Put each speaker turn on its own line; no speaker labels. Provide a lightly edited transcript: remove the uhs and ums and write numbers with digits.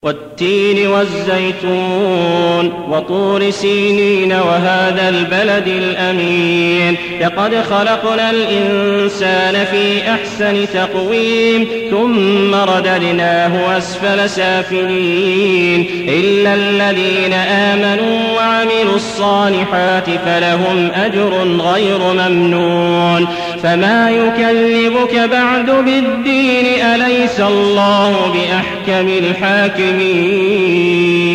والتين والزيتون وطور سينين وهذا البلد الأمين لقد خلقنا الإنسان في أحسن تقويم ثم رددناه أسفل سافلين إلا الذين آمنوا وعملوا الصالحات فلهم أجر غير ممنون فما يكذبك بعد بالدين أليس الله بأحكم الحاكمين